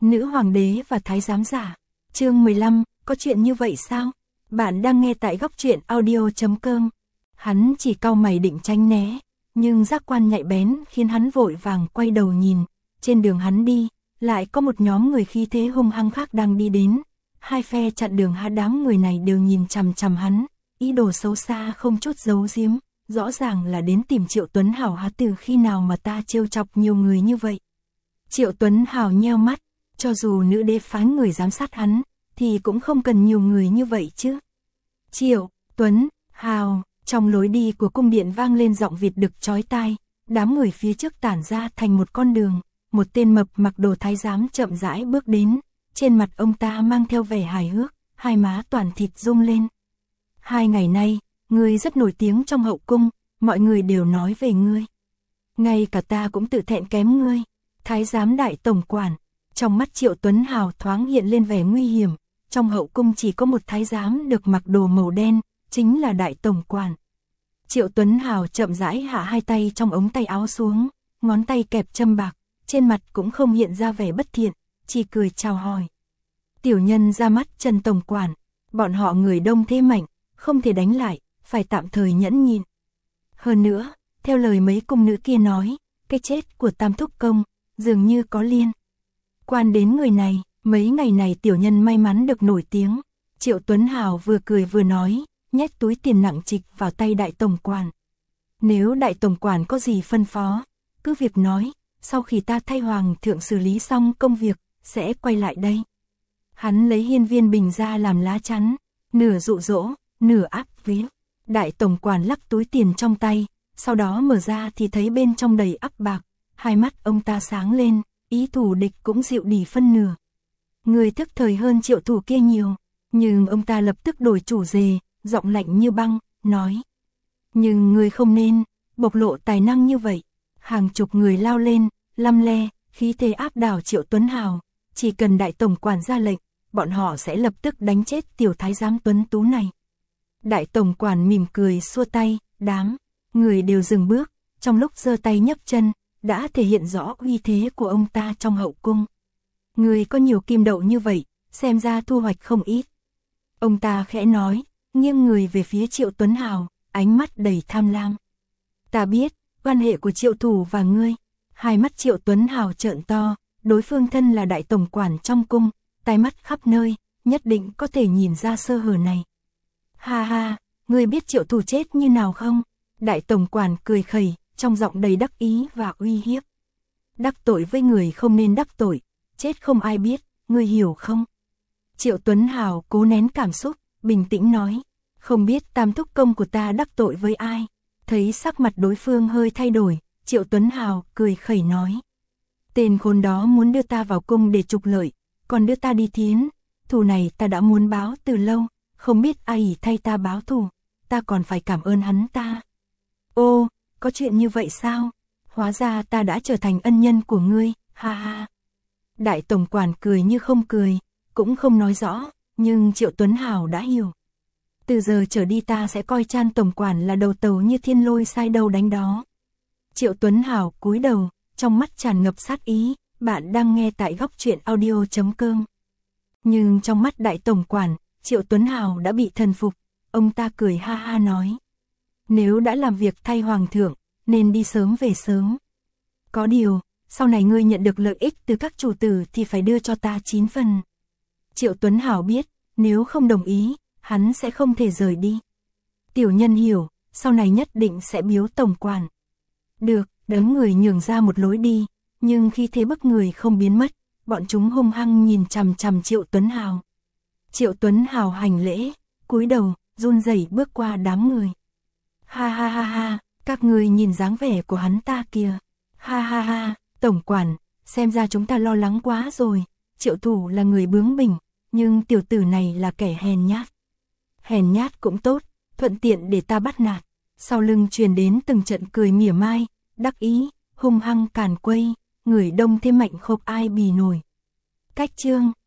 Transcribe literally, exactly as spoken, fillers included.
Nữ hoàng đế và thái giám giả. Chương mười lăm, có chuyện như vậy sao? Bạn đang nghe tại góc truyện audio chấm com. Hắn chỉ cau mày định tránh né, nhưng giác quan nhạy bén khiến hắn vội vàng quay đầu nhìn. Trên đường hắn đi, lại có một nhóm người khí thế hung hăng khác đang đi đến. Hai phe chặn đường, hai đám người này đều nhìn chằm chằm hắn, ý đồ xấu xa không chút giấu giếm, rõ ràng là đến tìm Triệu Tuấn Hào. Há từ khi nào mà ta trêu chọc nhiều người như vậy? Triệu Tuấn Hào nheo mắt, cho dù nữ đế phái người giám sát hắn, thì cũng không cần nhiều người như vậy chứ. Triệu Tuấn Hào, trong lối đi của cung điện vang lên giọng Việt đực chói tai, đám người phía trước tản ra thành một con đường, một tên mập mặc đồ thái giám chậm rãi bước đến, trên mặt ông ta mang theo vẻ hài hước, hai má toàn thịt rung lên. Hai ngày nay, ngươi rất nổi tiếng trong hậu cung, mọi người đều nói về ngươi. Ngay cả ta cũng tự thẹn kém ngươi. Thái giám đại tổng quản. Trong mắt Triệu Tuấn Hào thoáng hiện lên vẻ nguy hiểm, trong hậu cung chỉ có một thái giám được mặc đồ màu đen, chính là đại tổng quản. Triệu Tuấn Hào chậm rãi hạ hai tay trong ống tay áo xuống, ngón tay kẹp châm bạc, trên mặt cũng không hiện ra vẻ bất thiện, chỉ cười chào hỏi. Tiểu nhân ra mắt Trần tổng quản, bọn họ người đông thế mạnh, không thể đánh lại, phải tạm thời nhẫn nhịn. Hơn nữa, theo lời mấy cung nữ kia nói, cái chết của Tam Thúc Công dường như có liên quan đến người này. Mấy ngày này tiểu nhân may mắn được nổi tiếng. Triệu Tuấn Hào vừa cười vừa nói, nhét túi tiền nặng trịch vào tay đại tổng quản. Nếu đại tổng quản có gì phân phó, cứ việc nói, sau khi ta thay hoàng thượng xử lý xong công việc, sẽ quay lại đây. Hắn lấy hiên viên bình ra làm lá chắn, nửa dụ dỗ, nửa áp vế. Đại tổng quản lắc túi tiền trong tay, sau đó mở ra thì thấy bên trong đầy ắp bạc, hai mắt ông ta sáng lên, ý thù địch cũng dịu đi phân nửa. Người thức thời hơn Triệu thủ kia nhiều, nhưng ông ta lập tức đổi chủ đề, giọng lạnh như băng, nói. Nhưng người không nên bộc lộ tài năng như vậy. Hàng chục người lao lên, lăm le, khí thế áp đảo Triệu Tuấn Hào, chỉ cần đại tổng quản ra lệnh, bọn họ sẽ lập tức đánh chết tiểu thái giám tuấn tú này. Đại tổng quản mỉm cười xua tay, đám người đều dừng bước, trong lúc giơ tay nhấc chân, đã thể hiện rõ uy thế của ông ta trong hậu cung. Người có nhiều kim đậu như vậy, xem ra thu hoạch không ít. Ông ta khẽ nói, nghiêng người về phía Triệu Tuấn Hào, ánh mắt đầy tham lam. Ta biết, quan hệ của Triệu thủ và ngươi. Hai mắt Triệu Tuấn Hào trợn to, đối phương thân là đại tổng quản trong cung, tai mắt khắp nơi, nhất định có thể nhìn ra sơ hở này. Ha ha, ngươi biết Triệu thủ chết như nào không? Đại tổng quản cười khẩy, trong giọng đầy đắc ý và uy hiếp. Đắc tội với người không nên đắc tội, chết không ai biết, ngươi hiểu không? Triệu Tuấn Hào cố nén cảm xúc, bình tĩnh nói, không biết Tam Thúc Công của ta đắc tội với ai. Thấy sắc mặt đối phương hơi thay đổi, Triệu Tuấn Hào cười khẩy nói. Tên khốn đó muốn đưa ta vào cung để trục lợi, còn đưa ta đi thiến, thù này ta đã muốn báo từ lâu, không biết ai thay ta báo thù, ta còn phải cảm ơn hắn ta. Ô, có chuyện như vậy sao? Hóa ra ta đã trở thành ân nhân của ngươi, ha ha. Đại tổng quản cười như không cười, cũng không nói rõ, nhưng Triệu Tuấn Hào đã hiểu. Từ giờ trở đi ta sẽ coi Chan tổng quản là đầu tàu như thiên lôi sai đâu đánh đó. Triệu Tuấn Hào cúi đầu, trong mắt tràn ngập sát ý. Bạn đang nghe tại góc truyện audio chấm com. Nhưng trong mắt đại tổng quản, Triệu Tuấn Hào đã bị thần phục. Ông ta cười ha ha nói. Nếu đã làm việc thay hoàng thượng, nên đi sớm về sớm. Có điều, sau này ngươi nhận được lợi ích từ các chủ tử thì phải đưa cho ta chín phần. Triệu Tuấn Hào biết, nếu không đồng ý, hắn sẽ không thể rời đi. Tiểu nhân hiểu, sau này nhất định sẽ biếu tổng quản. Được, đấng người nhường ra một lối đi, nhưng khi thế bức người không biến mất, bọn chúng hung hăng nhìn chằm chằm Triệu Tuấn Hào. Triệu Tuấn Hào hành lễ, cúi đầu, run rẩy bước qua đám người. Ha ha ha ha, các người nhìn dáng vẻ của hắn ta kìa. Ha ha ha, tổng quản, xem ra chúng ta lo lắng quá rồi. Triệu thủ là người bướng bỉnh, nhưng tiểu tử này là kẻ hèn nhát. Hèn nhát cũng tốt, thuận tiện để ta bắt nạt. Sau lưng truyền đến từng trận cười mỉa mai, đắc ý, hung hăng càn quay, người đông thế mạnh không ai bì nổi. Cách chương